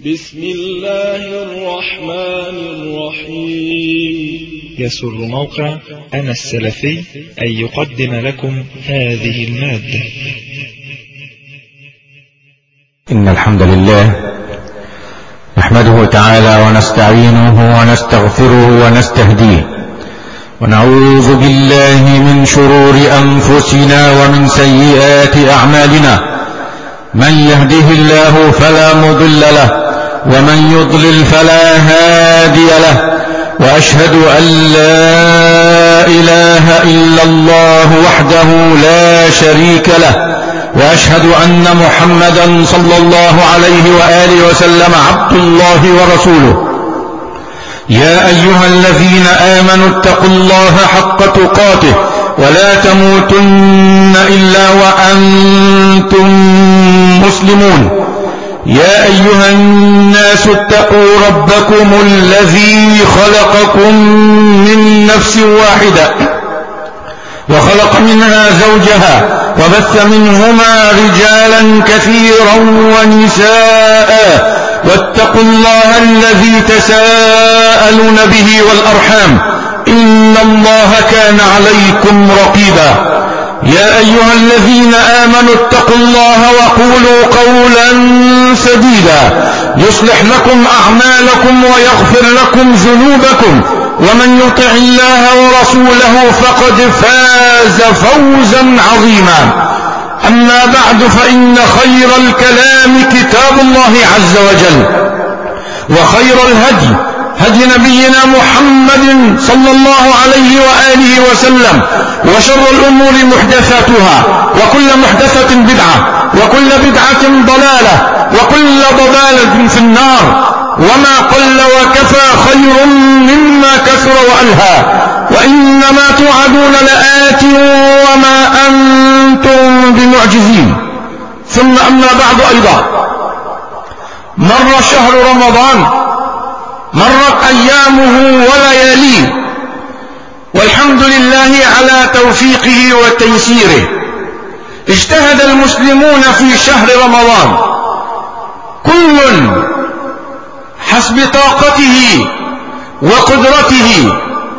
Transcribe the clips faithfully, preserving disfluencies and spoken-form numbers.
بسم الله الرحمن الرحيم. يسر موقع أنا السلفي أن يقدم لكم هذه المادة. إن الحمد لله نحمده تعالى ونستعينه ونستغفره ونستهديه، ونعوذ بالله من شرور أنفسنا ومن سيئات أعمالنا. من يهده الله فلا مضل له، ومن يضلل فلا هادي له، وأشهد أن لا إله إلا الله وحده لا شريك له، وأشهد أن محمدا صلى الله عليه وآله وسلم عبد الله ورسوله. يا أيها الذين آمنوا اتقوا الله حق تقاته ولا تموتن إلا وأنتم مسلمون. يا أيها الناس اتقوا ربكم الذي خلقكم من نفس واحدة وخلق منها زوجها وبث منهما رجالا كثيرا ونساء، واتقوا الله الذي تساءلون به والأرحام إن الله كان عليكم رقيبا. يا أيها الذين آمنوا اتقوا الله وقولوا قولا سديدا يصلح لكم أعمالكم ويغفر لكم ذنوبكم، ومن يطع الله ورسوله فقد فاز فوزا عظيما. أما بعد، فإن خير الكلام كتاب الله عز وجل، وخير الهدي هدي نبينا محمد صلى الله عليه وآله وسلم، وشر الأمور محدثاتها، وكل محدثة بدعة، وكل بدعة ضلالة، وكل ضلالة في النار. وما قل وكفى خير مما كثر وألهى، وإنما توعدون لآت وما أنتم بمعجزين. ثم أما بعد، أيضا مر شهر رمضان، مرت أيامه ولياليه، والحمد لله على توفيقه وتيسيره. اجتهد المسلمون في شهر رمضان، كل حسب طاقته وقدرته،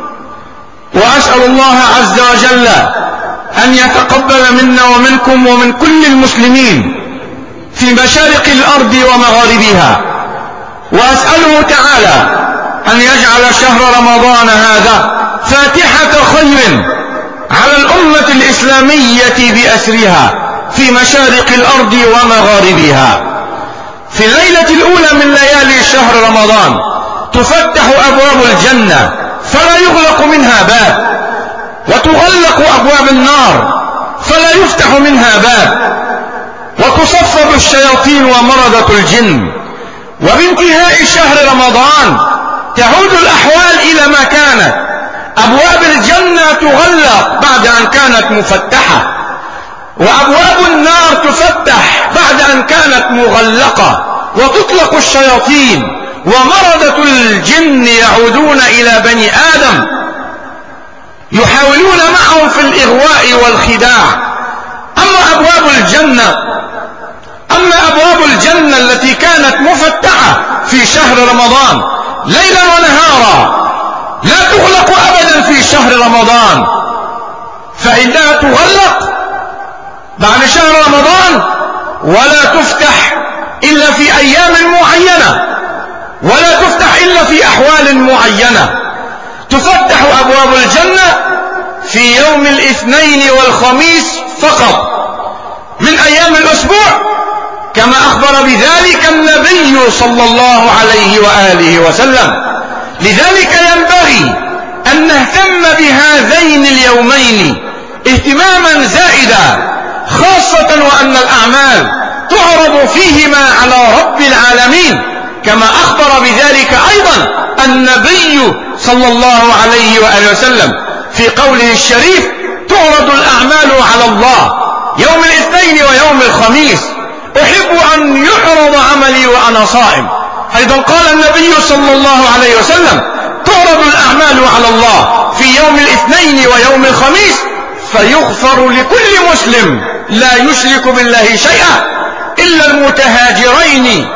وأسأل الله عز وجل أن يتقبل منا ومنكم ومن كل المسلمين في مشارق الأرض ومغاربها، وأسأله تعالى أن يجعل شهر رمضان هذا فاتحة خير على الأمة الإسلامية بأسرها في مشارق الأرض ومغاربها. في الليلة الأولى من ليالي شهر رمضان تفتح أبواب الجنة فلا يغلق منها باب، وتغلق أبواب النار فلا يفتح منها باب، وتصفد الشياطين ومردة الجن. وبانتهاء شهر رمضان تعود الأحوال إلى ما كانت، أبواب الجنة تغلق بعد أن كانت مفتحة، وأبواب النار تفتح بعد أن كانت مغلقة، وتطلق الشياطين، ومردة الجن يعودون إلى بني آدم يحاولون معهم في الإغواء والخداع. أما أبواب الجنة أما أبواب الجنة التي كانت مفتحة في شهر رمضان ليلا ونهارا لا تغلق أبدا في شهر رمضان، فإنها تغلق بعد شهر رمضان ولا تفتح إلا في أيام معينة، ولا تفتح إلا في أحوال معينة. تفتح أبواب الجنة في يوم الاثنين والخميس فقط من أيام الأسبوع، كما أخبر بذلك النبي صلى الله عليه وآله وسلم. لذلك ينبغي أن نهتم بهذين اليومين اهتماما زائدا، خاصة وأن الأعمال تعرض فيهما على رب العالمين، كما أخبر بذلك أيضا النبي صلى الله عليه وآله وسلم في قوله الشريف: تعرض الأعمال على الله يوم الاثنين ويوم الخميس، أحب أن يعرض عملي وأنا صائم. أيضا قال النبي صلى الله عليه وسلم: تعرض الأعمال على الله في يوم الاثنين ويوم الخميس، فيغفر لكل مسلم لا يشرك بالله شيئا إلا المتهاجرين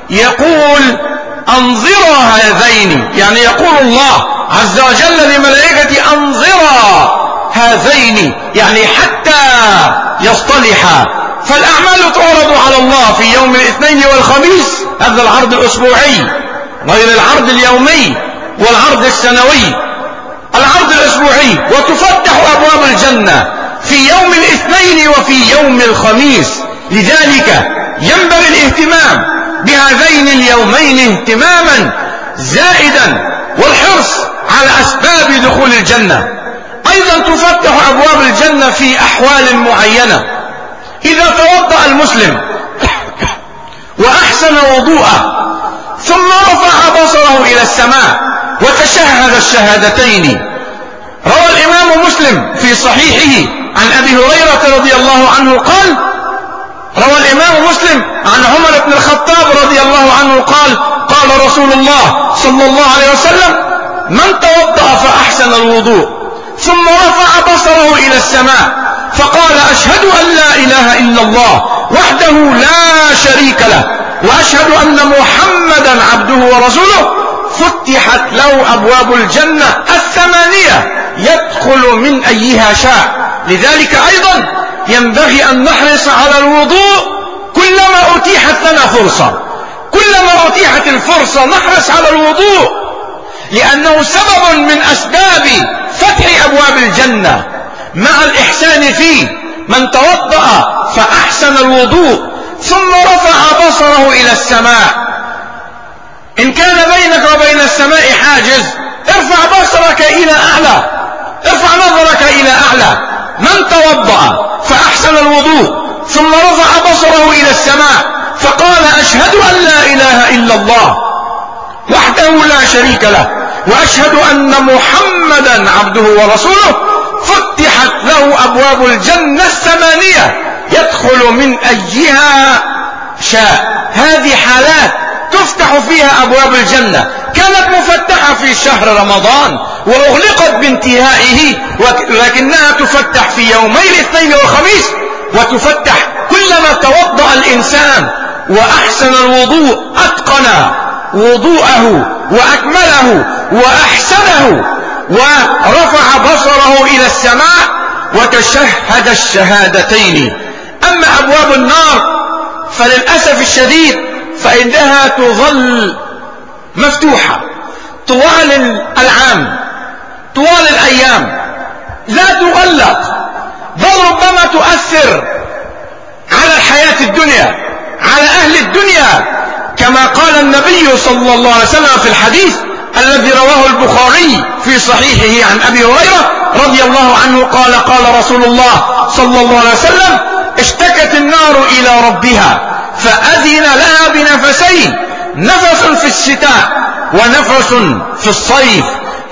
يقول أنظرا هذين، يعني يقول الله عز وجل لملائكة أنظرا هذين، يعني حتى يصطلحا. فالأعمال تعرض على الله في يوم الاثنين والخميس، هذا العرض الأسبوعي غير العرض اليومي والعرض السنوي. العرض الأسبوعي، وتفتح أبواب الجنة في يوم الاثنين وفي يوم الخميس. لذلك ينبغي الاهتمام بهذين اليومين اهتماما زائدا، والحرص على أسباب دخول الجنة. أيضا تفتح أبواب الجنة في أحوال معينة. إذا توضأ المسلم وأحسن وضوءه ثم رفع بصره إلى السماء وتشهد الشهادتين. روى الإمام مسلم في صحيحه عن أبي هريرة رضي الله عنه قال: روى الإمام مسلم عن عمر بن الخطاب رضي الله عنه قال: قال رسول الله صلى الله عليه وسلم: من توضأ فأحسن الوضوء ثم رفع بصره إلى السماء فقال: أشهد أن لا إله إلا الله وحده لا شريك له وأشهد أن محمدا عبده ورسوله، فتحت له أبواب الجنة الثمانية يدخل من أيها شاء. لذلك أيضا ينبغي أن نحرص على الوضوء كلما أتيحت لنا فرصة، كلما أتيحت الفرصة نحرص على الوضوء، لأنه سبب من أسباب فتح أبواب الجنة مع الإحسان فيه. من توضأ فأحسن الوضوء ثم رفع بصره إلى السماء، إن كان بينك وبين السماء حاجز ارفع بصرك إلى أعلى، ارفع نظرك إلى أعلى. من توضأ فأحسن الوضوء ثم رفع بصره إلى السماء فقال: أشهد أن لا إله إلا الله وحده لا شريك له وأشهد أن محمدا عبده ورسوله، فتحت له أبواب الجنة الثمانية يدخل من أيها شاء. هذه حالات تفتح فيها أبواب الجنة، كانت مفتحة في شهر رمضان وأغلقت بانتهائه، ولكنها تفتح في يومي الاثنين والخميس، وتفتح كلما توضأ الإنسان وأحسن الوضوء، أتقن وضوءه وأكمله وأحسنه ورفع بصره إلى السماء وتشهد الشهادتين. أما أبواب النار فللأسف الشديد فإنها تظل مفتوحة طوال العام، طوال الأيام، لا تغلق، بل ربما تؤثر على الحياة الدنيا، على أهل الدنيا، كما قال النبي صلى الله عليه وسلم في الحديث الذي رواه البخاري في صحيحه عن أبي هريرة رضي الله عنه قال: قال رسول الله صلى الله عليه وسلم: اشتكت النار إلى ربها فأذن لها بنفسين، نفس في الشتاء ونفس في الصيف،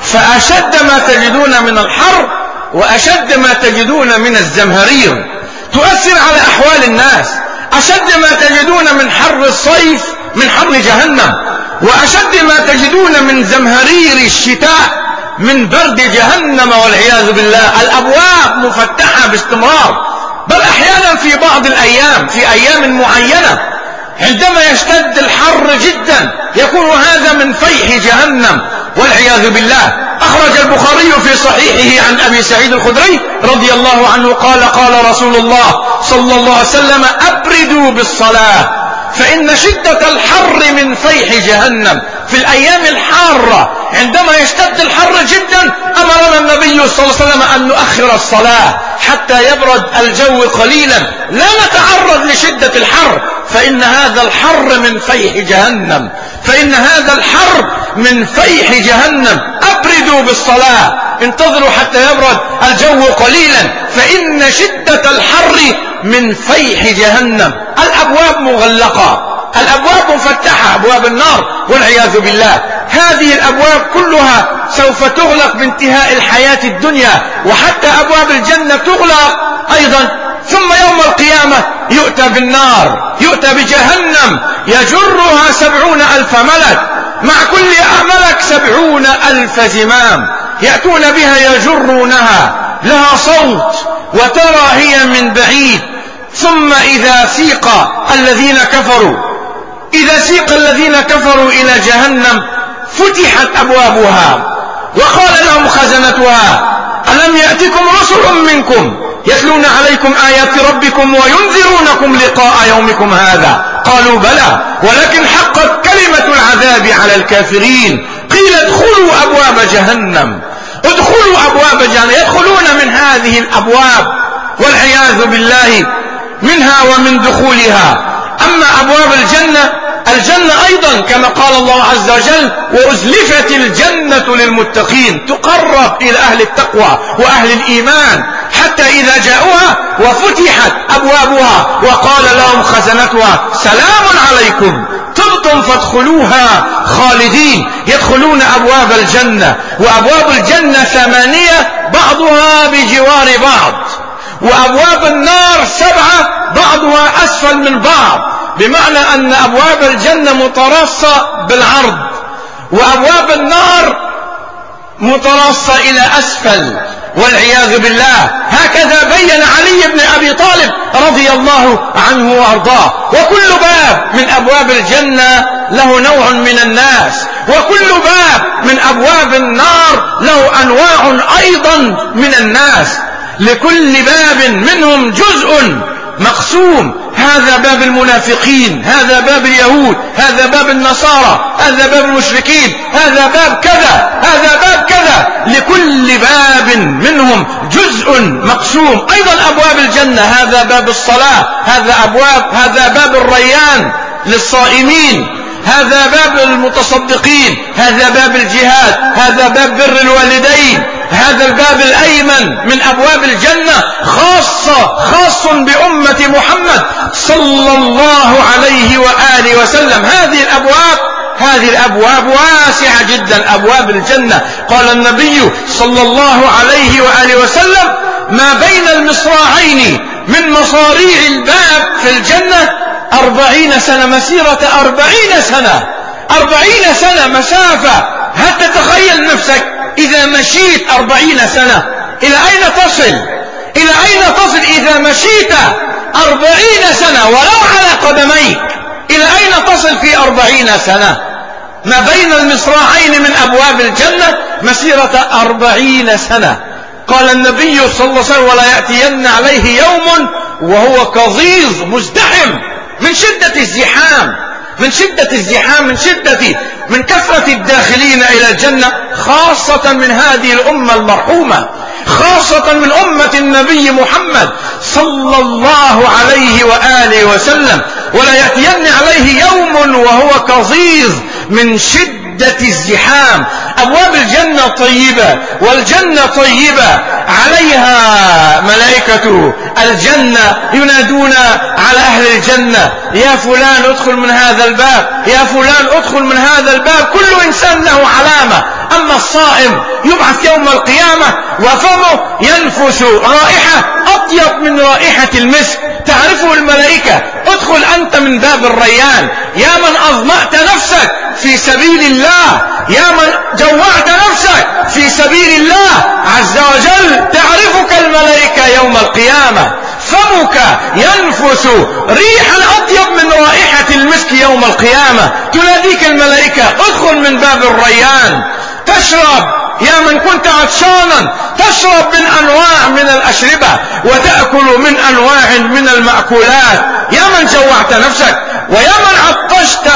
فأشد ما تجدون من الحر وأشد ما تجدون من الزمهرير، تؤثر على أحوال الناس. أشد ما تجدون من حر الصيف من حر جهنم، وأشد ما تجدون من زمهرير الشتاء من برد جهنم والعياذ بالله. الأبواب مفتحة باستمرار، بل أحيانا في بعض الأيام، في أيام معينة عندما يشتد الحر جدا يكون هذا من فيح جهنم والعياذ بالله. أخرج البخاري في صحيحه عن أبي سعيد الخدري رضي الله عنه قال: قال رسول الله صلى الله عليه وسلم: أبردوا بالصلاة فإن شدة الحر من فيح جهنم. في الأيام الحارة عندما يشتد الحر جدا أمرنا النبي صلى الله عليه وسلم أن نؤخر الصلاة حتى يبرد الجو قليلا، لا نتعرض لشدة الحر، فإن هذا الحر من فيح جهنم، فإن هذا الحر من فيح جهنم. أبردوا بالصلاة، انتظروا حتى يبرد الجو قليلا، فإن شدة الحر من فيح جهنم. الأبواب مغلقة، الأبواب مفتحة، أبواب النار والعياذ بالله. هذه الأبواب كلها سوف تغلق بانتهاء الحياة الدنيا، وحتى أبواب الجنة تغلق أيضا. ثم يوم القيامة يؤتى بالنار، يؤتى بجهنم يجرها سبعون ألف ملك، مع كل ملك سبعون ألف زمام، يأتون بها يجرونها، لها صوت وترى هي من بعيد. ثم إذا سيق الذين كفروا إذا سيق الذين كفروا إلى جهنم فتحت أبوابها وقال لهم خزنتها ألم يأتكم رسل منكم يتلون عليكم آيات ربكم وينذرونكم لقاء يومكم هذا قالوا بلى ولكن حقت كلمة العذاب على الكافرين قيل ادخلوا أبواب جهنم ادخلوا أبواب جهنم يدخلون من هذه الأبواب والعياذ بالله منها ومن دخولها. أما أبواب الجنة الجنة أيضا كما قال الله عز وجل وأزلفت الجنة للمتقين تقرب إلى أهل التقوى وأهل الإيمان حتى إذا جاءوها وفتحت أبوابها وقال لهم خزنتها سلام عليكم طبتم فادخلوها خالدين. يدخلون أبواب الجنة وأبواب الجنة ثمانية بعضها بجوار بعض وأبواب النار سبعة بعضها أسفل من بعض بمعنى أن أبواب الجنة متراصة بالعرض وأبواب النار متراصة إلى أسفل والعياذ بالله. هكذا بين علي بن أبي طالب رضي الله عنه وأرضاه. وكل باب من أبواب الجنة له نوع من الناس وكل باب من أبواب النار له أنواع أيضا من الناس لكل باب منهم جزء مقسوم هذا باب المنافقين هذا باب اليهود هذا باب النصارى هذا باب المشركين هذا باب كذا هذا باب كذا لكل باب منهم جزء مقسوم. أيضا أبواب الجنة هذا باب الصلاة هذا أبواب هذا باب الريان للصائمين هذا باب المتصدقين هذا باب الجهاد هذا باب بر الوالدين هذا الباب الأيمن من أبواب الجنة خاصة خاص بأمة محمد صلى الله عليه وآله وسلم. هذه الأبواب هذه الأبواب واسعة جدا أبواب الجنة. قال النبي صلى الله عليه وآله وسلم ما بين المصراعين من مصاريع الباب في الجنة أربعين سنة مسيرة أربعين سنة أربعين سنة مسافة. هل تتخيل نفسك إذا مشيت أربعين سنة إلى أين تصل إلى أين تصل إذا مشيت أربعين سنة ولو على قدميك إلى أين تصل في أربعين سنة؟ ما بين المصراعين من أبواب الجنة مسيرة أربعين سنة. قال النبي صلى الله عليه وسلم ولا يأتين عليه يوم وهو كظيظ مزدحم من شدة الزحام من شدة الزحام من شدة من كثرة الداخلين إلى الجنة خاصة من هذه الأمة المرحومة خاصة من أمة النبي محمد صلى الله عليه وآله وسلم. ولا يأتين عليه يوم وهو كظيظ من شدة الزحام. أبواب الجنة طيبة والجنة طيبة عليها ملائكة الجنة ينادون على أهل الجنة يا فلان ادخل من هذا الباب يا فلان ادخل من هذا الباب. كل إنسان له علامة. أما الصائم يبعث يوم القيامة وفمه ينفس رائحة أطيب من رائحة المسك تعرفه الملائكة ادخل أنت من باب الريان يا من أظمأت نفسك في سبيل الله يا من جوعت نفسك في سبيل الله عز وجل تعرفك الملائكة يوم القيامة. فمك ينفس ريحا أطيب من رائحة المسك يوم القيامة. تناديك الملائكة ادخل من باب الريان. تشرب يا من كنت عطشانا تشرب من أنواع من الأشربة وتأكل من أنواع من المأكولات يا من جوعت نفسك ويا من عطشت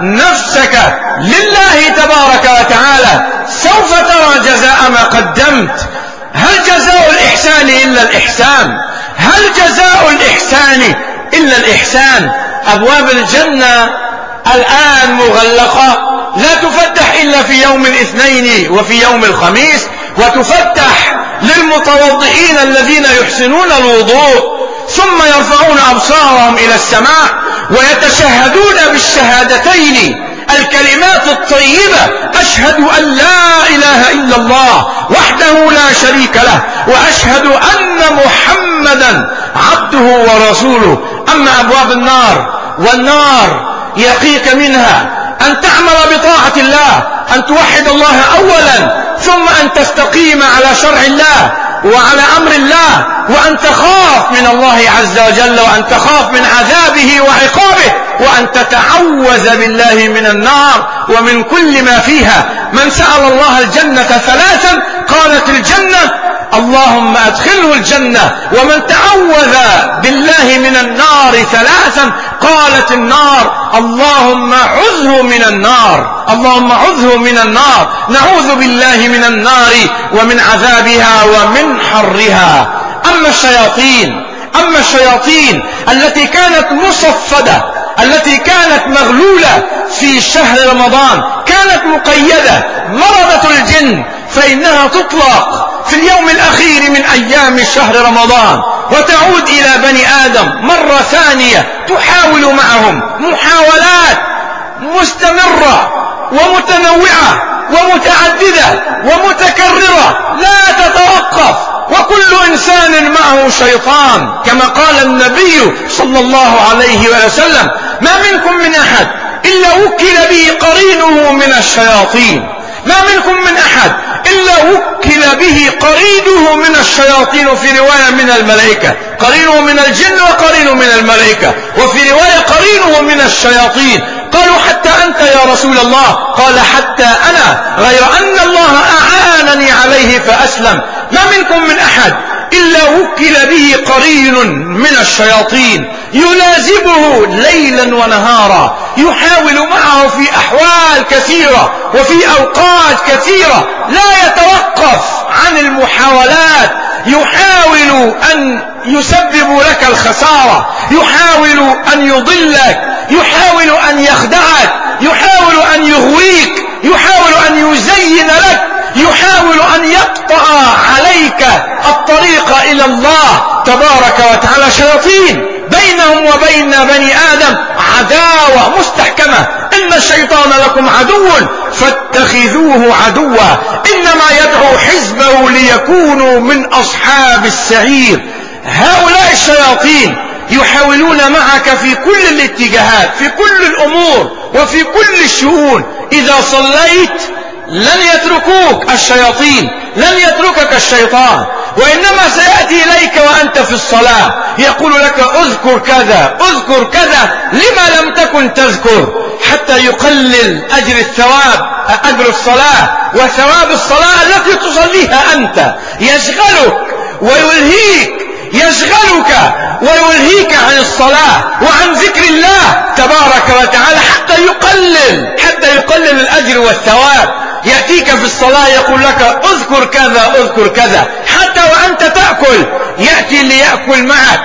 نفسك لله تبارك وتعالى سوف ترى جزاء ما قدمت. هل جزاء الإحسان إلا الإحسان هل جزاء الإحسان إلا الإحسان. أبواب الجنة الآن مغلقة لا تفتح إلا في يوم الاثنين وفي يوم الخميس وتفتح للمتوضئين الذين يحسنون الوضوء ثم يرفعون أبصارهم إلى السماء ويتشهدون بالشهادتين الكلمات الطيبة أشهد أن لا إله إلا الله وحده لا شريك له وأشهد أن محمدا عبده ورسوله. أما أبواب النار والنار يقيك منها أن تعمل بطاعة الله أن توحد الله أولا ثم أن تستقيم على شرع الله وعلى أمر الله، وأن تخاف من الله عز وجل، وأن تخاف من عذابه وعقابه، وأن تتعوذ بالله من النار ومن كل ما فيها. من سأل الله الجنة ثلاثا قالت الجنة اللهم أدخله الجنة، ومن تعوذ بالله من النار ثلاثا قالت النار اللهم عذه من النار، اللهم عذه من النار. نعوذ بالله من النار ومن عذابها ومن حرها. أما الشياطين أما الشياطين التي كانت مصفدة، التي كانت مغلولة في شهر رمضان، كانت مقيدة، مرضة الجن، فإنها تطلق في اليوم الأخير من أيام شهر رمضان وتعود إلى بني آدم مرة ثانية، تحاول معهم محاولات مستمرة ومتنوعة ومتعددة ومتكررة لا تتوقف، وكل إنسان معه شيطان، كما قال النبي صلى الله عليه وسلم ما منكم من أحد إلا وكل به قرينه من الشياطين، ما منكم من أحد إلا وكل به قرينه من الشياطين، في رواية من الملائكة، قرينه من الجن وقرينه من الملائكة، وفي رواية قرينه من الشياطين. قالوا حتى أنت يا رسول الله؟ قال حتى أنا، غير أن الله أعانني عليه فأسلم. ما منكم من أحد إلا وكل به قرين من الشياطين يلازمه ليلا ونهارا، يحاول معه في أحوال كثيرة وفي أوقات كثيرة، لا يتوقف عن المحاولات، يحاول أن يسبب لك الخسارة، يحاول أن يضلك، يحاول أن يخدعك، يحاول أن يغويك، يحاول أن يزين لك، يحاول أن يقطع عليك الطريق إلى الله تبارك وتعالى. شياطين بينهم وبين بني آدم عداوة مستحكمة، إن الشيطان لكم عدو فاتخذوه عدوا، إنما يدعو حزبه ليكونوا من أصحاب السعير. هؤلاء الشياطين يحاولون معك في كل الاتجاهات، في كل الأمور وفي كل الشؤون. إذا صليت لن يتركوك الشياطين، لن يتركك الشيطان، وإنما سيأتي إليك وأنت في الصلاة يقول لك اذكر كذا اذكر كذا، لما لم تكن تذكر؟ حتى يقلل أجر الثواب، أجر الصلاة وثواب الصلاة التي تصليها أنت، يشغلك ويلهيك، يشغلك ويلهيك عن الصلاة وعن ذكر الله تبارك وتعالى، حتى يقلل حتى يقلل الأجر والثواب. يأتيك في الصلاة يقول لك اذكر كذا اذكر كذا، حتى وأنت تأكل يأتي ليأكل معك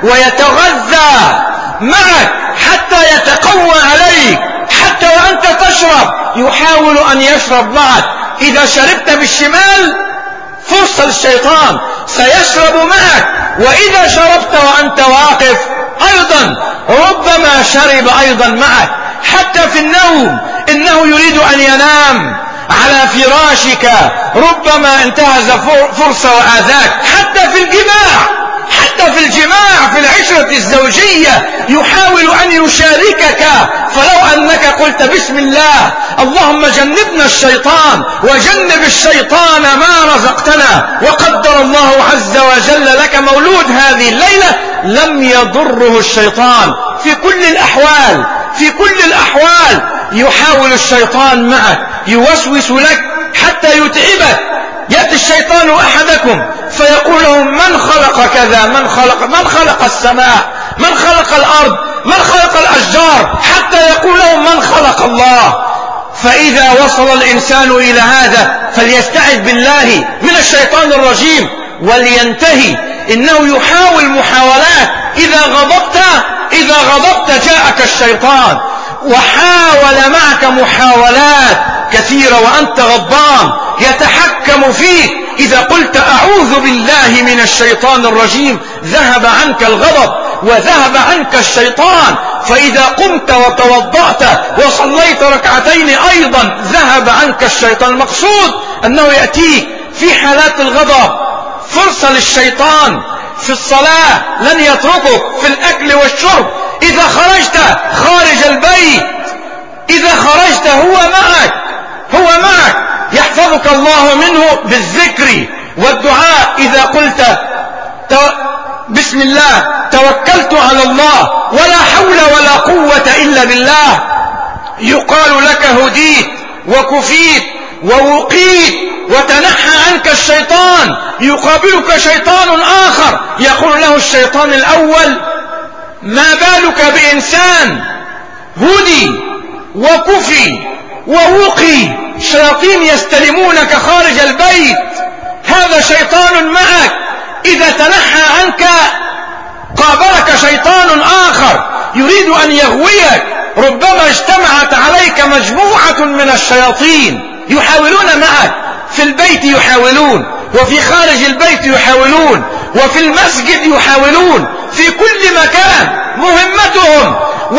ويتغذى معك حتى يتقوى عليك، حتى وأنت تشرب يحاول أن يشرب معك. إذا شربت بالشمال فرصة للشيطان، سيشرب معك، وإذا شربت وأنت واقف أيضا ربما شرب أيضا معك. حتى في النوم إنه يريد أن ينام على فراشك، ربما انتهز فرصة وآذاك. حتى في الجماع حتى في الجماع في العشرة الزوجية يحاول أن يشاركك، فلو أنك قلت بسم الله اللهم جنبنا الشيطان وجنب الشيطان ما رزقتنا، وقدر الله عز وجل لك مولود هذه الليلة، لم يضره الشيطان. في كل الأحوال في كل الأحوال يحاول الشيطان معك، يوسوس لك حتى يتعبك. يأتي الشيطان أحدكم فيقول له من خلق كذا، من خلق من خلق السماء، من خلق الأرض، من خلق الأشجار، حتى يقول له من خلق الله. فإذا وصل الإنسان إلى هذا فليستعذ بالله من الشيطان الرجيم ولينتهي. إنه يحاول محاولات، إذا غضبت إذا غضبت جاءك الشيطان وحاول معك محاولات كثيرة وأنت غضبان، يتحكم فيك. إذا قلت أعوذ بالله من الشيطان الرجيم ذهب عنك الغضب وذهب عنك الشيطان. فإذا قمت وتوضأت وصليت ركعتين أيضا ذهب عنك الشيطان. المقصود أنه يأتيك في حالات الغضب فرصة للشيطان. في الصلاة لن يتركك، في الأكل والشرب، إذا خرجت خارج البيت، إذا خرجت هو معك هو معك يحفظك الله منه بالذكر والدعاء إذا قلت بسم الله توكلت على الله ولا حول ولا قوة إلا بالله، يقال لك هديت وكفيت ووقيت وتنحى عنك الشيطان. يقابلك شيطان آخر يقول له الشيطان الأول ما بالك بإنسان هدي وكفي ووقي، الشياطين يستلمونك خارج البيت، هذا شيطان معك. إذا تنحى عنك قابلك شيطان آخر يريد أن يغويك، ربما اجتمعت عليك مجموعة من الشياطين يحاولون معك، في البيت يحاولون، وفي خارج البيت يحاولون، وفي المسجد يحاولون، في كل مكان مهمتهم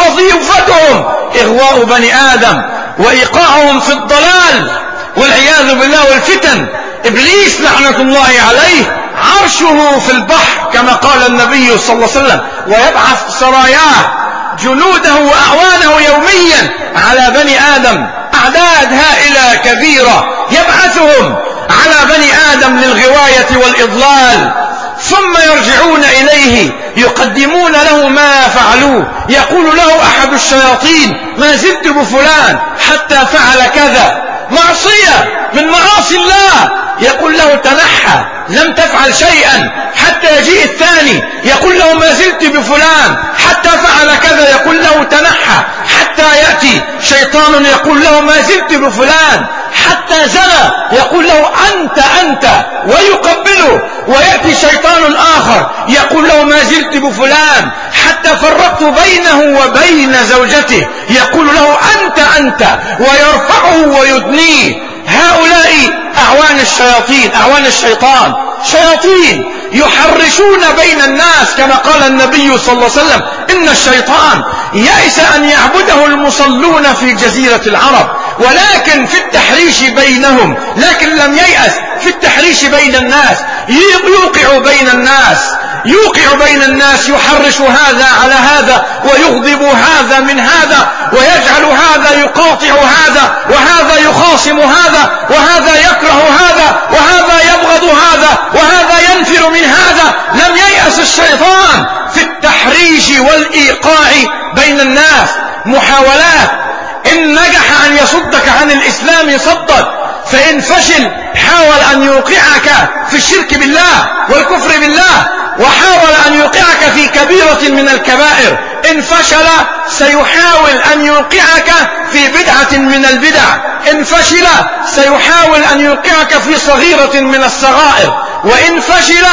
وظيفتهم إغواء بني آدم وإيقاعهم في الضلال والعياذ بالله والفتن. إبليس لعنة الله عليه عرشه في البحر كما قال النبي صلى الله عليه وسلم، ويبعث سراياه جنوده وأعوانه يوميا على بني آدم، أعداد هائلة كبيرة يبعثهم على بني آدم للغواية والإضلال، ثم يرجعون إليه يقدمون له ما فعلوه. يقول له أحد الشياطين ما زلت بفلان حتى فعل كذا، معصية من معاصي الله، يقول له تنحى لم تفعل شيئا، حتى يجيء الثاني يقول له ما زلت بفلان حتى فعل كذا، يقول له تنحى، حتى يأتي شيطان يقول له ما زلت بفلان حتى زنى، يقول له أنت أنت ويقبله، ويأتي شيطان آخر يقول له ما زلت بفلان حتى فرقت بينه وبين زوجته، يقول له أنت أنت ويرفعه ويدنيه. هؤلاء أعوان الشياطين، أعوان الشيطان، شياطين يحرشون بين الناس كما قال النبي صلى الله عليه وسلم إن الشيطان يئس أن يعبده المصلون في جزيرة العرب، ولكن في التحريش بينهم، لكن لم ييأس في التحريش بين الناس، يوقع بين الناس، يوقع بين الناس، يحرش هذا على هذا ويغضب هذا من هذا، ويجعل هذا يقاطع هذا، وهذا يخاصم هذا، وهذا يكره هذا، وهذا يبغض هذا، وهذا ينفر من هذا. لم ييأس الشيطان في التحريش والإيقاع بين الناس. محاولات، إن نجح أن يصدك عن الإسلام صدك، فإن فشل حاول أن يوقعك في الشرك بالله والكفر بالله، وحاول أن يوقعك في كبيرة من الكبائر. إن فشل سيحاول أن يوقعك في بدعة من البدع، إن فشل سيحاول أن يوقعك في صغيرة من الصغائر، وإن فشل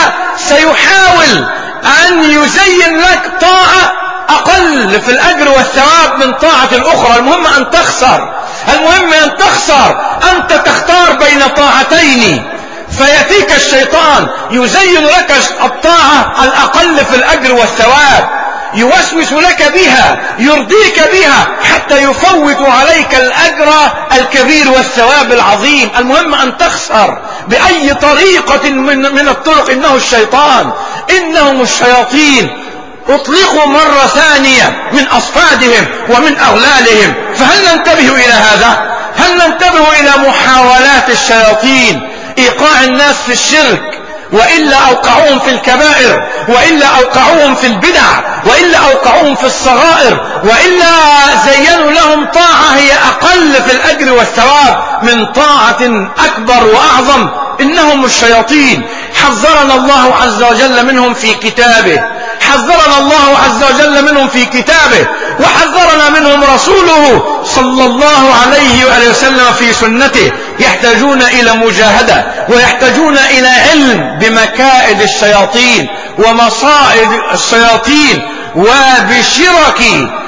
سيحاول أن يزين لك طاعة أقل في الأجر والثواب من طاعة الأخرى. المهم أن تخسر، المهم أن تخسر، أنت تختار بين طاعتين، فيأتيك الشيطان يزين لك الطاعة الأقل في الأجر والثواب، يوسوس لك بها، يرضيك بها، حتى يفوت عليك الأجر الكبير والثواب العظيم. المهم أن تخسر بأي طريقة من, من الطرق. إنه الشيطان، إنهم الشياطين اطلقوا مرة ثانية من أصفادهم ومن أغلالهم. فهل ننتبه إلى هذا؟ هل ننتبه إلى محاولات الشياطين إيقاع الناس في الشرك، وإلا أوقعوهم في الكبائر، وإلا أوقعوهم في البدع، وإلا أوقعوهم في الصغائر، وإلا زينوا لهم طاعة هي أقل في الأجر والثواب من طاعة أكبر وأعظم. إنهم الشياطين، حذرنا الله عز وجل منهم في كتابه، حذرنا الله عز وجل منهم في كتابه، وحذرنا منهم رسوله صلى الله عليه وآله وسلم في سنته. يحتاجون إلى مجاهدة، ويحتاجون إلى علم بمكائد الشياطين ومصائد الشياطين وبشرك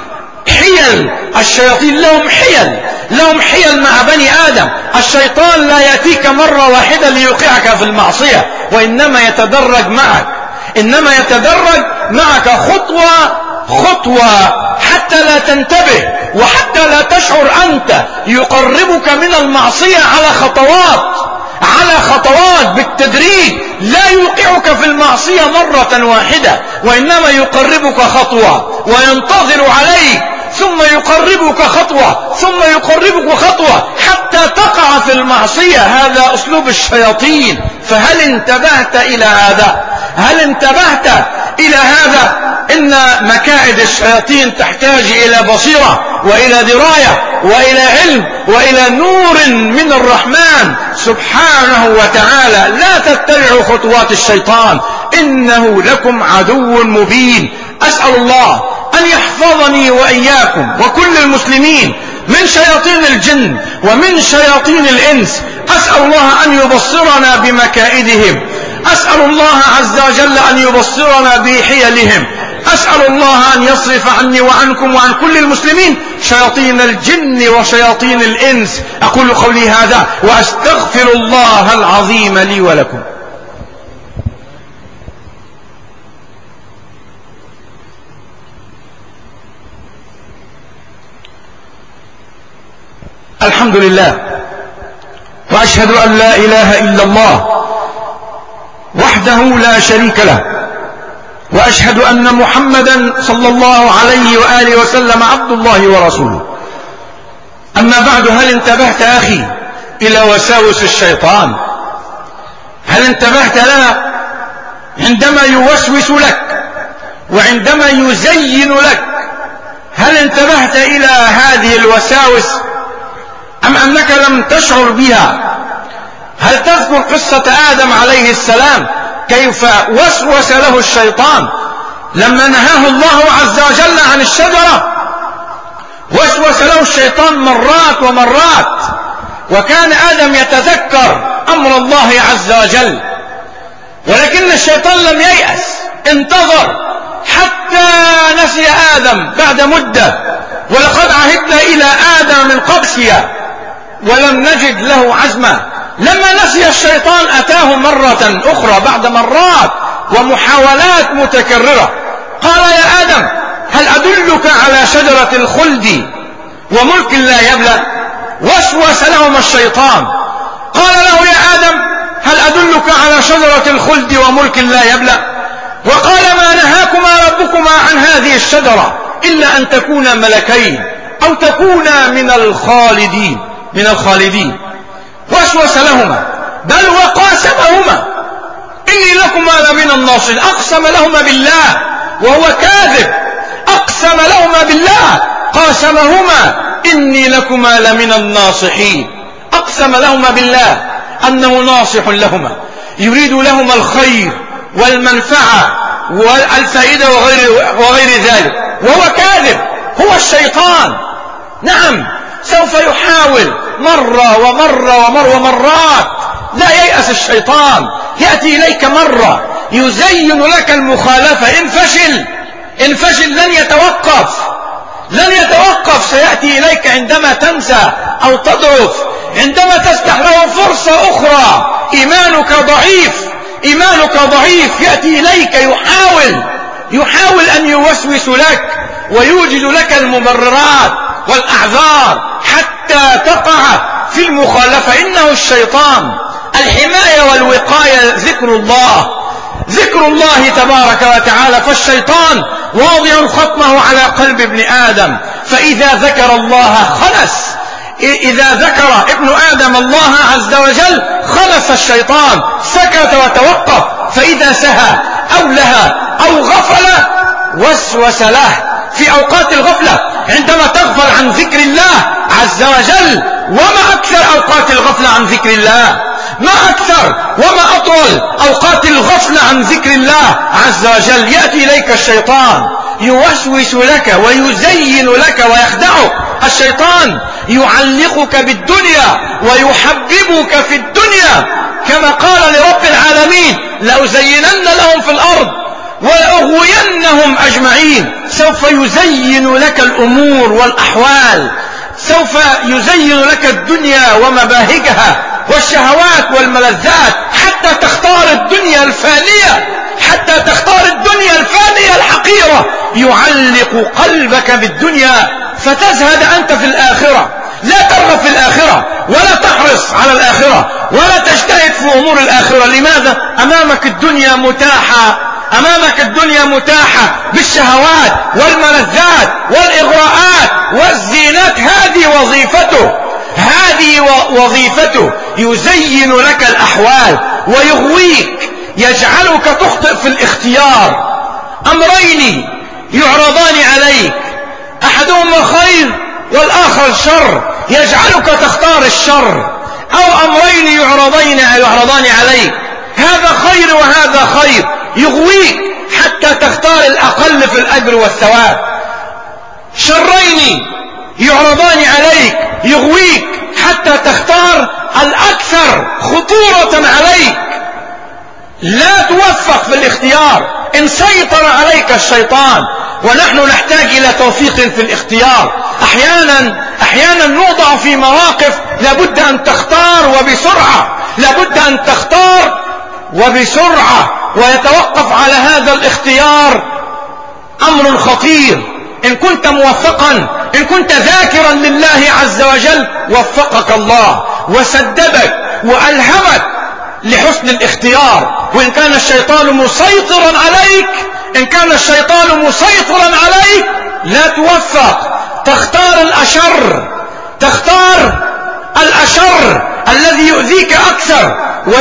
حيل الشياطين. لهم حيل، لهم حيل مع بني آدم. الشيطان لا يأتيك مرة واحدة ليوقعك في المعصية، وإنما يتدرج معك، إنما يتدرج معك خطوة خطوة حتى لا تنتبه، وحتى لا تشعر أنت. يقربك من المعصية على خطوات، على خطوات بالتدريج، لا يوقعك في المعصية مرة واحدة، وإنما يقربك خطوة وينتظر عليك، ثم يقربك خطوة، ثم يقربك خطوة، حتى حتى تقع في المعصية. هذا أسلوب الشياطين. فهل انتبهت إلى هذا؟ هل انتبهت إلى هذا؟ إن مكائد الشياطين تحتاج إلى بصيرة وإلى دراية وإلى علم وإلى نور من الرحمن سبحانه وتعالى. لا تتبعوا خطوات الشيطان إنه لكم عدو مبين. أسأل الله أن يحفظني وإياكم وكل المسلمين من شياطين الجن ومن شياطين الإنس. أسأل الله أن يبصرنا بمكائدهم. أسأل الله عز وجل أن يبصرنا بحيلهم. أسأل الله أن يصرف عني وعنكم وعن كل المسلمين شياطين الجن وشياطين الإنس. أقول قولي هذا وأستغفر الله العظيم لي ولكم. الحمد لله وأشهد أن لا إله إلا الله وحده لا شريك له، وأشهد أن محمدا صلى الله عليه وآله وسلم عبد الله ورسوله. أما بعد، هل انتبهت أخي إلى وساوس الشيطان؟ هل انتبهت لها عندما يوسوس لك وعندما يزين لك؟ هل انتبهت إلى هذه الوساوس أم أنك لم تشعر بها؟ هل تذكر قصة آدم عليه السلام كيف وسوس له الشيطان لما نهاه الله عز وجل عن الشجرة؟ وسوس له الشيطان مرات ومرات، وكان آدم يتذكر أمر الله عز وجل، ولكن الشيطان لم ييأس، انتظر حتى نسي آدم بعد مدة. ولقد عهدنا إلى آدم من قبل ولم نجد له عزما. لما نسي الشيطان أتاه مرة أخرى بعد مرات ومحاولات متكررة. قال يا آدم هل أدلك على شجرة الخلد وملك لا يبلى؟ وسوس لهما الشيطان، قال له يا آدم هل أدلك على شجرة الخلد وملك لا يبلى؟ وقال ما نهاكما ربكما عن هذه الشجرة إلا أن تكونا ملكين أو تكونا من الخالدين من الخالدين. وسوس لهما بل وقاسمهما إني لكما لمن الناصحين. أقسم لهما بالله وهو كاذب، أقسم لهما بالله، قاسمهما إني لكما لمن الناصحين. أقسم لهما بالله أنه ناصح لهما يريد لهما الخير والمنفعة والفائدة وغير, وغير ذلك، وهو كاذب، هو الشيطان. نعم سوف يحاول مرة ومرة ومرة ومرات، لا ييأس الشيطان. يأتي إليك مرة يزين لك المخالفة، إن فشل إن فشل لن يتوقف لن يتوقف سيأتي إليك عندما تنسى أو تضعف، عندما تفتح له فرصة أخرى. إيمانك ضعيف إيمانك ضعيف يأتي إليك يحاول يحاول أن يوسوس لك ويوجد لك المبررات والأعذار حتى تقع في المخالفة. إنه الشيطان. الحماية والوقاية ذكر الله ذكر الله تبارك وتعالى. فالشيطان واضع خطمه على قلب ابن آدم، فإذا ذكر الله خلص. إذا ذكر ابن آدم الله عز وجل خلص الشيطان، سكت وتوقف. فإذا سهى أو لهى أو غفل وسوس له في أوقات الغفلة، عندما تغفل عن ذكر الله عز وجل. وما أكثر أوقات الغفلة عن ذكر الله، ما أكثر وما أطول أوقات الغفلة عن ذكر الله عز وجل. يأتي إليك الشيطان يوسوس لك ويزين لك ويخدعك. الشيطان يعلقك بالدنيا ويحببك في الدنيا، كما قال لرب العالمين لأزينن لهم في الأرض ولأغوينهم أجمعين. سوف يزين لك الأمور والأحوال، سوف يزين لك الدنيا ومباهجها والشهوات والملذات حتى تختار الدنيا الفانية حتى تختار الدنيا الفانية الحقيرة. يعلق قلبك بالدنيا فتزهد أنت في الآخرة، لا ترغب في الآخرة ولا تحرص على الآخرة ولا تجتهد في أمور الآخرة. لماذا؟ أمامك الدنيا متاحة أمامك الدنيا متاحة بالشهوات والملذات والإغراءات والزينات. هذه وظيفته هذه هذه وظيفته، يزين لك الأحوال ويغويك، يجعلك تخطئ في الاختيار. أمرين يعرضان عليك، أحدهما خير والآخر شر، يجعلك تختار الشر. أو أمرين يعرضين يعرضان عليك، هذا خير وهذا خير، يغويك حتى تختار الأقل في الأجر والثواب. شرين يعرضان عليك، يغويك حتى تختار الأكثر خطورة عليك. لا توفق في الاختيار إن سيطر عليك الشيطان، ونحن نحتاج إلى توفيق في الاختيار. أحيانا أحيانا نوضع في مواقف لابد أن تختار وبسرعة، لابد أن تختار وبسرعة، ويتوقف على هذا الاختيار أمر خطير. إن كنت موفقا، إن كنت ذاكرا لله عز وجل، وفقك الله وسددك وألهمك لحسن الاختيار. وإن كان الشيطان مسيطرا عليك، إن كان الشيطان مسيطرا عليك لا توفق، تختار الأشر، تختار الأشر الذي يؤذيك أكثر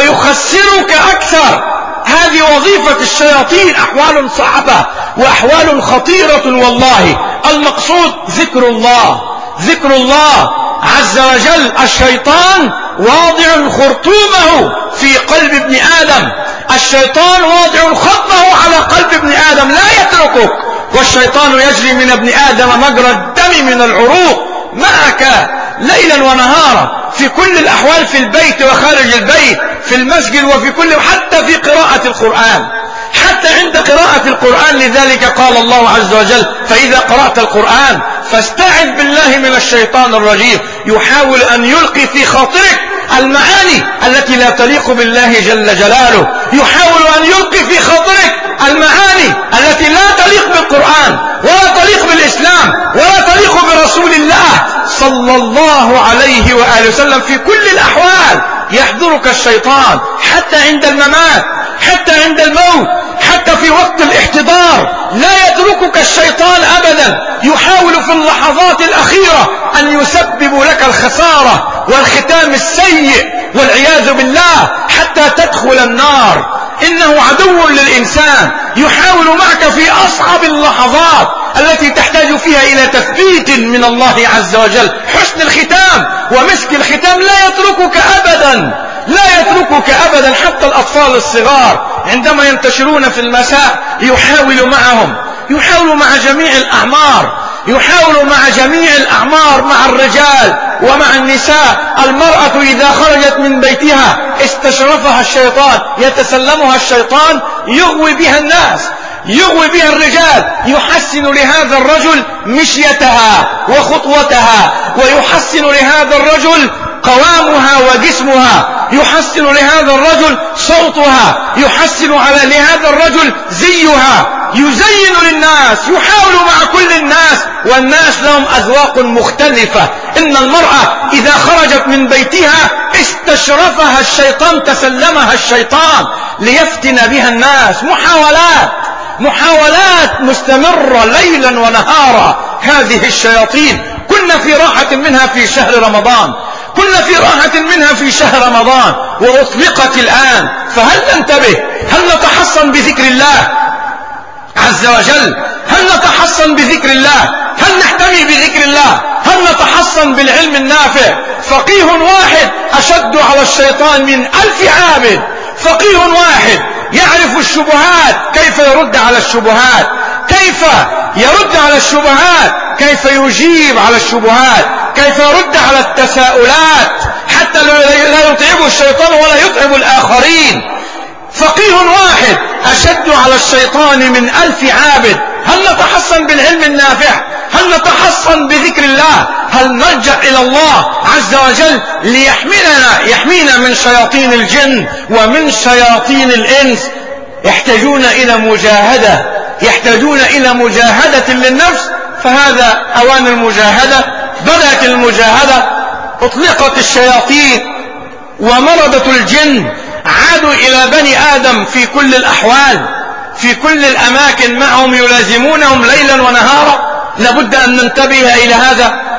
ويخسرك أكثر. هذه وظيفة الشياطين، أحوال صعبة وأحوال خطيرة والله. المقصود ذكر الله، ذكر الله عز وجل. الشيطان واضع خرطومه في قلب ابن آدم، الشيطان واضع خطه على قلب ابن آدم لا يتركك، والشيطان يجري من ابن آدم مجرى الدم من العروق معك ليلا ونهارا، في كل الأحوال، في البيت وخارج البيت، في المسجد وفي كل، حتى في قراءة القرآن، حتى عند قراءة القرآن. لذلك قال الله عز وجل: فإذا قرأت القرآن فاستعذ بالله من الشيطان الرجيم. يحاول أن يلقي في خاطرك المعاني التي لا تليق بالله جل جلاله، يحاول أن يلقي في خاطرك المعاني التي لا تليق بالقرآن ولا تليق بالإسلام ولا تليق برسول الله صلى الله عليه وآله وسلم. في كل الأحوال يحضرك الشيطان، حتى عند الممات، حتى عند الموت، حتى في وقت الاحتضار لا يتركك الشيطان أبدا. يحاول في اللحظات الأخيرة أن يسبب لك الخسارة والختام السيء والعياذ بالله حتى تدخل النار. إنه عدو للإنسان، يحاول معك في أصعب اللحظات التي تحتاج فيها إلى تثبيت من الله عز وجل، حسن الختام ومسك الختام. لا يتركك أبدا، لا يتركك أبدا. حتى الأطفال الصغار عندما ينتشرون في المساء يحاول معهم، يحاول مع جميع الأعمار، يحاول مع جميع الأعمار، مع الرجال ومع النساء. المرأة إذا خرجت من بيتها استشرفها الشيطان، يتسلمها الشيطان، يغوي بها الناس، يغوي بها الرجال، يحسن لهذا الرجل مشيتها وخطوتها، ويحسن لهذا الرجل قوامها وجسمها، يحسن لهذا الرجل صوتها، يحسن على لهذا الرجل زيها، يزين للناس، يحاول مع كل الناس، والناس لهم أذواق مختلفة. إن المرأة إذا خرجت من بيتها استشرفها الشيطان، تسلمها الشيطان ليفتن بها الناس. محاولات محاولات مستمرة ليلا ونهارا. هذه الشياطين كنا في راحة منها في شهر رمضان، كنا في راحة منها في شهر رمضان، وأطلقت الآن. فهل ننتبه؟ هل نتحصن بذكر الله عز وجل؟ هل نتحصن بذكر الله؟ هل نحتمي بذكر الله؟ هل نتحصن بالعلم النافع؟ فقيه واحد أشد على الشيطان من ألف عابد. فقيه واحد يعرف الشبهات، كيف يرد على الشبهات، كيف يرد على الشبهات، كيف يجيب على الشبهات، كيف يرد على التساؤلات حتى لا يتعب الشيطان ولا يتعب الآخرين. فقيه واحد أشد على الشيطان من ألف عابد. هل نتحصن بالعلم النافع؟ هل نتحصن بذكر الله؟ هل نلجأ إلى الله عز وجل ليحمينا يحمينا من شياطين الجن ومن شياطين الإنس؟ يحتاجون إلى مجاهدة، يحتاجون إلى مجاهدة للنفس. فهذا أوان المجاهدة. بدأت المجاهدة، أطلقت الشياطين ومرضة الجن عادوا إلى بني آدم في كل الأحوال، في كل الأماكن، معهم يلازمونهم ليلا ونهارا. لابد أن ننتبه إلى هذا،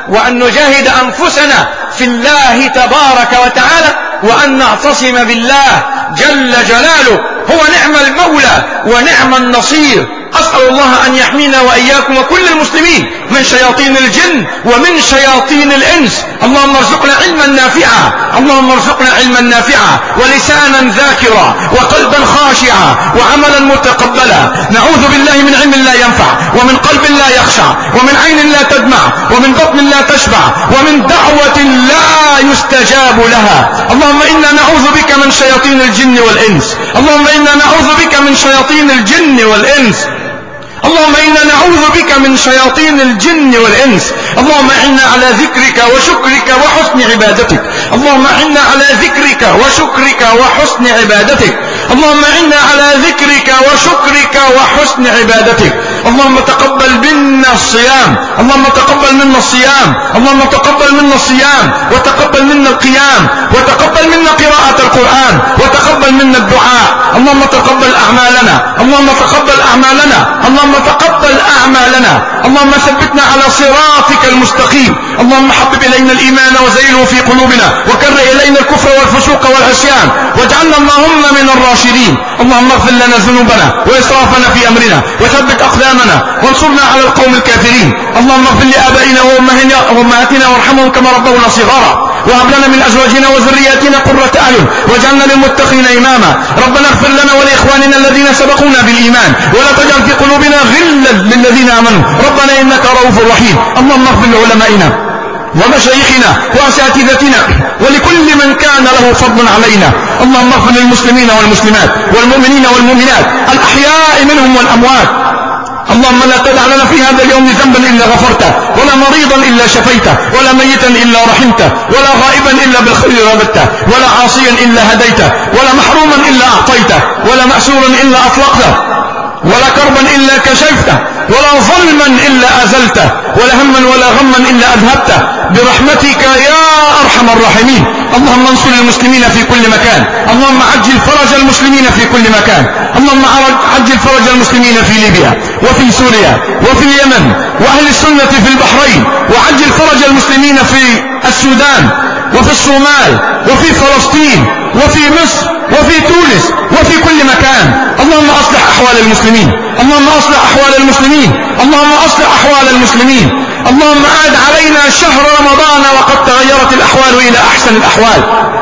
وأن نجاهد أنفسنا في الله تبارك وتعالى، وأن نعتصم بالله جل جلاله، هو نعم المولى ونعم النصير. أسأل الله أن يحمينا وإياكم وكل المسلمين من شياطين الجن ومن شياطين الإنس. اللهم ارزقنا علما نافعا، اللهم ارزقنا علما نافعا ولسانا ذاكرا وقلبا خاشعا وعملا متقبلا. نعوذ بالله من علم لا ينفع، ومن قلب لا يخشع، ومن عين لا تدمع، ومن بطن لا تشبع، ومن دعوة لا يستجاب لها. اللهم إنا نعوذ بك من شياطين الجن والإنس، اللهم إنا نعوذ بك من شياطين الجن والإنس، اللهم إنا نعوذ بك من شياطين الجن والإنس. اللهم إنا على ذكرك وشكرك وحسن عبادتك، اللهم إنا على ذكرك وشكرك وحسن عبادتك، اللهم إنا على ذكرك وشكرك وحسن عبادتك. اللهم تقبل منا الصيام، اللهم تقبل منا الصيام، اللهم تقبل منا الصيام، وتقبل منا القيام، وتقبل منا قراءة القرآن، وتقبل منا الدعاء. اللهم تقبل أعمالنا، اللهم تقبل أعمالنا، اللهم تقبل أعمالنا. اللهم ثبتنا على صراطك المستقيم. اللهم حبب إلينا الإيمان وزينه في قلوبنا، وكره إلينا الكفر والفسوق والعصيان، واجعلنا اللهم من الراشدين. اللهم اغفر لنا ذنوبنا وإسرافنا في أمرنا، وثبت أقدامنا، وانصرنا على القوم الكافرين. اللهم اغفر لآبائنا وأمهاتنا وارحمهم كما ربونا صغارا، وهب لنا من أزواجنا وذرياتنا قرة أعين، واجعلنا للمتقين إماما. ربنا اغفر لنا ولإخواننا الذين سبقونا بالإيمان، ولا تجعل في قلوبنا غلا للذين آمنوا ربنا إنك رؤوف رحيم. اللهم اغفر لعلمائنا ومشايخنا وأساتذتنا ولكل من كان له فضل علينا. اللهم اغفر للمسلمين والمسلمات والمؤمنين والمؤمنات الأحياء منهم والأموات. اللهم لا تدع لنا في هذا اليوم ذنبا إلا غفرته، ولا مريضا إلا شفيته، ولا ميتا إلا رحمته، ولا غائبا إلا بالخير رددته، ولا عاصيا إلا هديته، ولا محروما إلا أعطيته، ولا مأسورا إلا أطلقته، ولا كربا إلا كشفته، ولا ظلما إلا أزلته، ولا هما ولا غما إلا أذهبته برحمتك يا أرحم الراحمين. اللهم انصر المسلمين في كل مكان، اللهم عجل فرج المسلمين في كل مكان، اللهم عجل فرج المسلمين في ليبيا وفي سوريا وفي اليمن وأهل السنة في البحرين، وعجل فرج المسلمين في السودان وفي الصومال وفي فلسطين وفي مصر وفي تونس وفي كل مكان. اللهم أصلح أحوال المسلمين، اللهم أصلح أحوال المسلمين، اللهم أصلح أحوال المسلمين. اللهم أعد علينا شهر رمضان وقد تغيرت الأحوال إلى أحسن الأحوال.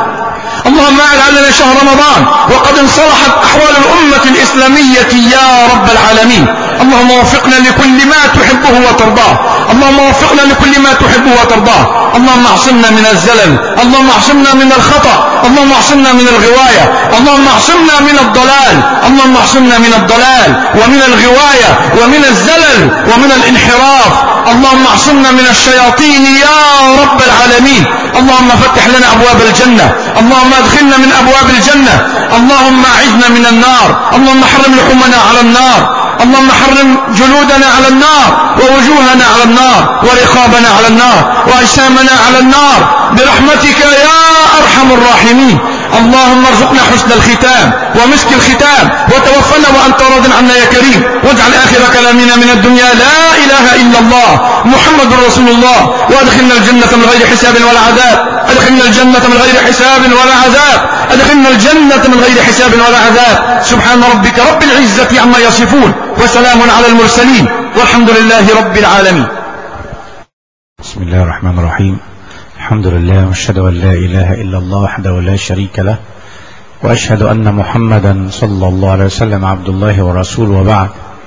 اللهم أعد علينا شهر رمضان وقد انصلحت أحوال الأمة الإسلامية يا رب العالمين. اللهم وفقنا لكل ما تحبه وترضاه، اللهم وفقنا لكل ما تحبه وترضاه. اللهم اعصمنا من الزلل، اللهم اعصمنا من الخطأ، اللهم اعصمنا من الغواية، اللهم اعصمنا من الضلال، اللهم اعصمنا من الضلال ومن الغواية ومن الزلل ومن الانحراف. اللهم اعصمنا من الشياطين يا رب العالمين. اللهم فتح لنا أبواب الجنة، اللهم ادخلنا من أبواب الجنة، اللهم أعذنا من النار، اللهم حرم لحومنا على النار، اللهم حرم جلودنا على النار، ووجوهنا على النار، ورقابنا على النار، وأجسامنا على النار برحمتك يا أرحم الراحمين. اللهم ارزقنا حسن الختام ومسك الختام، وتوفنا وأنت راض عنا يا كريم، واجعل آخر كلامنا من الدنيا لا إله إلا الله محمد رسول الله، وادخلنا الجنة من غير حساب ولا عذاب، ادخلنا الجنة من غير حساب ولا عذاب، ادخلنا الجنة من غير حساب ولا عذاب. سبحان ربك رب العزة عما يصفون، وسلام على المرسلين، والحمد لله رب العالمين. بسم الله الرحمن الرحيم. الحمد لله، واشهد ان لا اله الا الله وحده لا شريك له، واشهد ان محمدا صلى الله عليه وسلم عبد الله ورسوله، وبعد.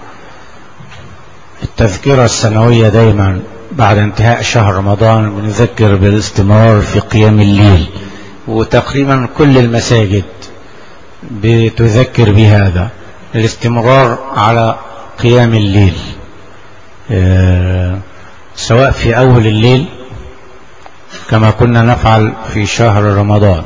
التذكرة السنوية دايما بعد انتهاء شهر رمضان بنذكر بالاستمرار في قيام الليل، وتقريبا كل المساجد بتذكر بهذا الاستمرار على قيام الليل، سواء في أول الليل كما كنا نفعل في شهر رمضان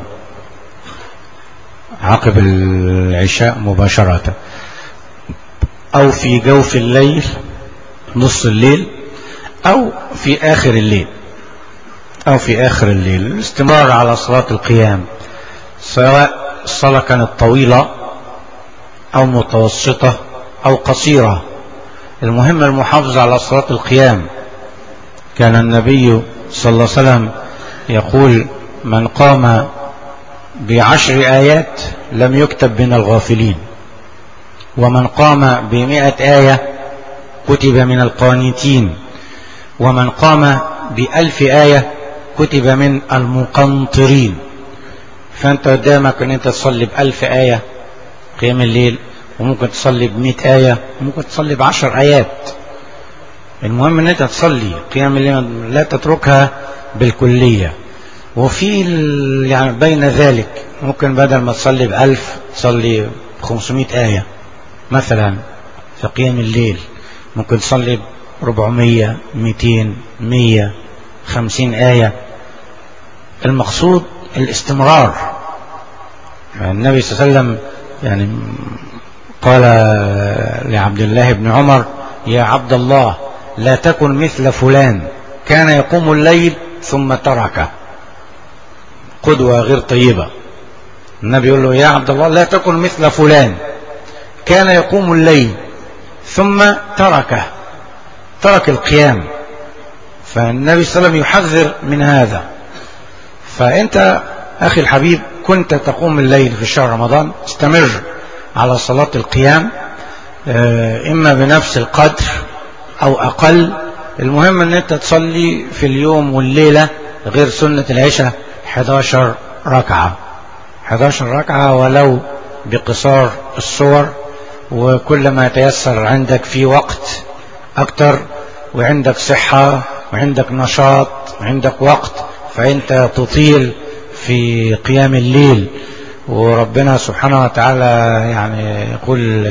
عقب العشاء مباشرة، أو في جوف الليل نص الليل، أو في آخر الليل أو في آخر الليل الاستمرار على صلاة القيام، سواء الصلاة كانت طويلة أو متوسطة أو قصيرة، المهم المحافظة على صلاة القيام. كان النبي صلى الله عليه وسلم يقول: من قام بعشر آيات لم يكتب من الغافلين، ومن قام بمئة آية كتب من القانتين، ومن قام بألف آية كتب من المقنطرين. فأنت قدامك أن أنت تصلي بألف آية قيام الليل، وممكن تصلي بمئة آية، وممكن تصلي بعشر آيات. المهم أن أنت تصلي قيام الليل، لا تتركها بالكلية. وفي يعني بين ذلك ممكن بدل ما تصلي بألف تصلي بخمسمائة آية مثلا في قيام الليل، ممكن تصلي بربعمية، مئتين، مية، خمسين آية. المقصود الاستمرار. النبي صلى الله عليه وسلم يعني قال لعبد الله بن عمر: يا عبد الله لا تكن مثل فلان كان يقوم الليل ثم تركه. قدوة غير طيبة. النبي يقول له: يا عبد الله لا تكن مثل فلان كان يقوم الليل ثم تركه، ترك القيام. فالنبي صلى الله عليه وسلم يحذر من هذا. فأنت أخي الحبيب كنت تقوم الليل في شهر رمضان، استمر على صلاة القيام، إما بنفس القدر أو أقل. المهم أن أنت تصلي في اليوم والليلة غير سنة العشاء إحدى عشرة ركعة، إحدى عشرة ركعة ولو بقصار الصور. وكل ما يتيسر عندك في وقت أكتر، وعندك صحة وعندك نشاط وعندك وقت، فأنت تطيل في قيام الليل. وربنا سبحانه وتعالى يعني يقول: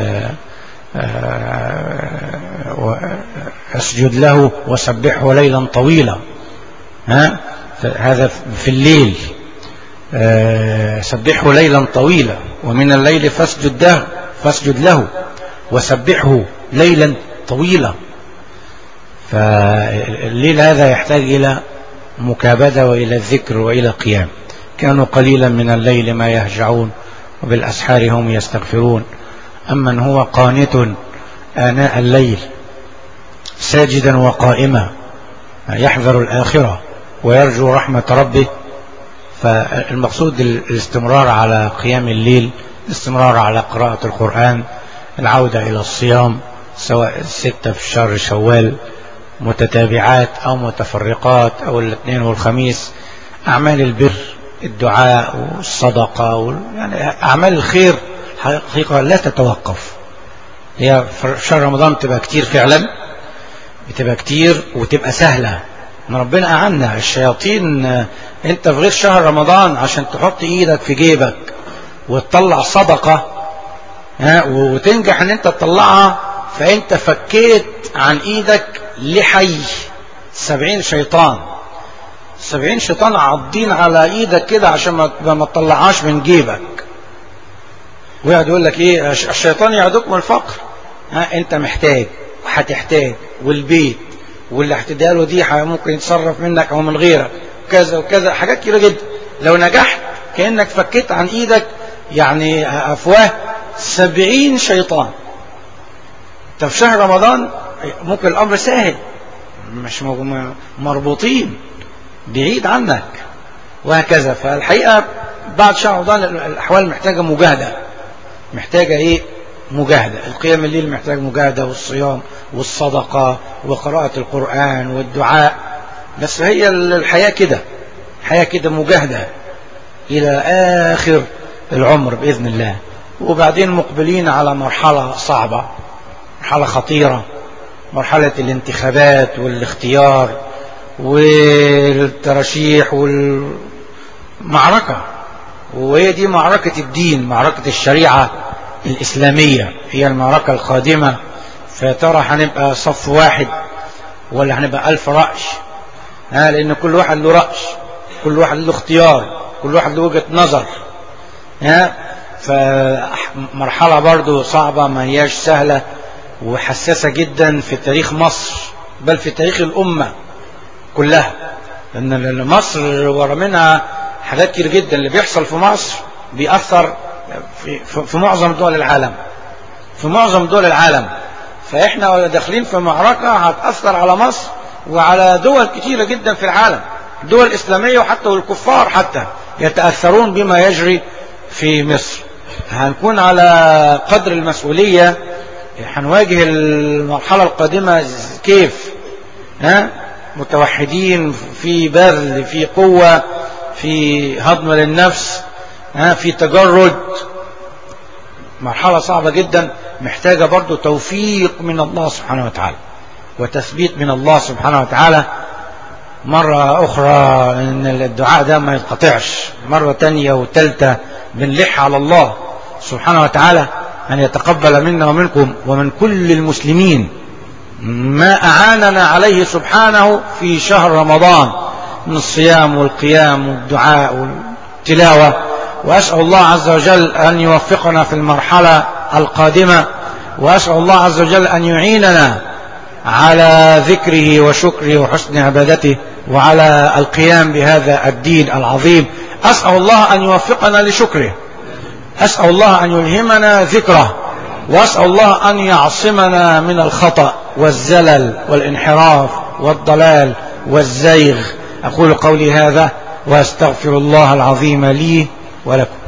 اسجد له وسبحه ليلا طويلا. ها هذا في الليل، سبحه ليلا طويلا، ومن الليل فاسجد له فاسجد له وسبحه ليلا طويلا. فالليل هذا يحتاج إلى مكابدة وإلى الذكر وإلى قيام. كانوا قليلا من الليل ما يهجعون وبالأسحار هم يستغفرون. أمن هو قانت آناء الليل ساجدا وقائما يحذر الآخرة ويرجو رحمة ربه. فالمقصود الاستمرار على قيام الليل، الاستمرار على قراءة القرآن، العودة إلى الصيام، سواء الستة في شهر شوال متتابعات أو متفرقات أو الاثنين والخميس. أعمال البر، الدعاء والصدقة وال... يعني أعمال الخير حقيقة لا تتوقف. هي في شهر رمضان بتبقى كتير فعلا، بتبقى كتير وتبقى سهلة. ما ربنا أعنا الشياطين. انت في غير شهر رمضان عشان تحط ايدك في جيبك وتطلع صدقة ها وتنجح ان انت تطلعها، فانت فكيت عن ايدك لحي سبعين شيطان. سبعين شيطان عضين على ايدك كده عشان ما تطلعهاش من جيبك. ويقعد يقول لك ايه؟ الشيطان يعدكم الفقر. ها انت محتاج وهتحتاج، والبيت واللي هتديله دي ممكن يتصرف منك او من غيرك، كذا وكذا، حاجات كتيرة جدا. لو نجحت كأنك فكيت عن ايدك يعني افواه سبعين شيطان. طب في شهر رمضان ممكن الامر سهل، مش مربوطين بعيد عنك وهكذا. فالحقيقة بعد شهر رمضان الاحوال محتاجة مجاهدة، محتاجة ايه؟ مجاهدة. القيام الليل محتاج مجاهدة، والصيام والصدقة وقراءة القرآن والدعاء. بس هي الحياة كده، الحياة كده مجاهدة إلى آخر العمر بإذن الله. وبعدين مقبلين على مرحلة صعبة، مرحلة خطيرة، مرحلة الانتخابات والاختيار والترشيح والمعركة. وهي دي معركة الدين، معركة الشريعة الإسلامية، هي المعركة القادمة. فترى هنبقى صف واحد ولا هنبقى ألف رأش؟ ها لأن كل واحد له رأش، كل واحد له اختيار، كل واحد له وجهة نظر. ها فمرحلة برضو صعبة، ما هياش سهلة وحساسة جدا في تاريخ مصر، بل في تاريخ الأمة كلها. لأن مصر ورا منها حاجات كتير جدا. اللي بيحصل في مصر بيأثر في, في معظم دول العالم، في معظم دول العالم. فإحنا داخلين في معركة هتأثر على مصر وعلى دول كتيرة جدا في العالم. الدول الإسلامية وحتى والكفار حتى يتأثرون بما يجري في مصر. هنكون على قدر المسؤولية، هنواجه المرحلة القادمة كيف؟ ها؟ متوحدين، في بذل، في قوة، في هضم للنفس، ها؟ في تجرد. مرحلة صعبة جدا، محتاجة برضو توفيق من الله سبحانه وتعالى وتثبيت من الله سبحانه وتعالى. مرة أخرى إن الدعاء ده ما يتقطعش، مرة تانية وتالتة بنلح على الله سبحانه وتعالى أن يتقبل منا ومنكم ومن كل المسلمين ما أعاننا عليه سبحانه في شهر رمضان من الصيام والقيام والدعاء والتلاوة. وأسأل الله عز وجل أن يوفقنا في المرحلة القادمة، وأسأل الله عز وجل أن يعيننا على ذكره وشكره وحسن عبادته وعلى القيام بهذا الدين العظيم. أسأل الله أن يوفقنا لشكره، أسأل الله أن يلهمنا ذكره، وأسأل الله أن يعصمنا من الخطأ والزلل والانحراف والضلال والزيغ. أقول قولي هذا وأستغفر الله العظيم لي ولكم.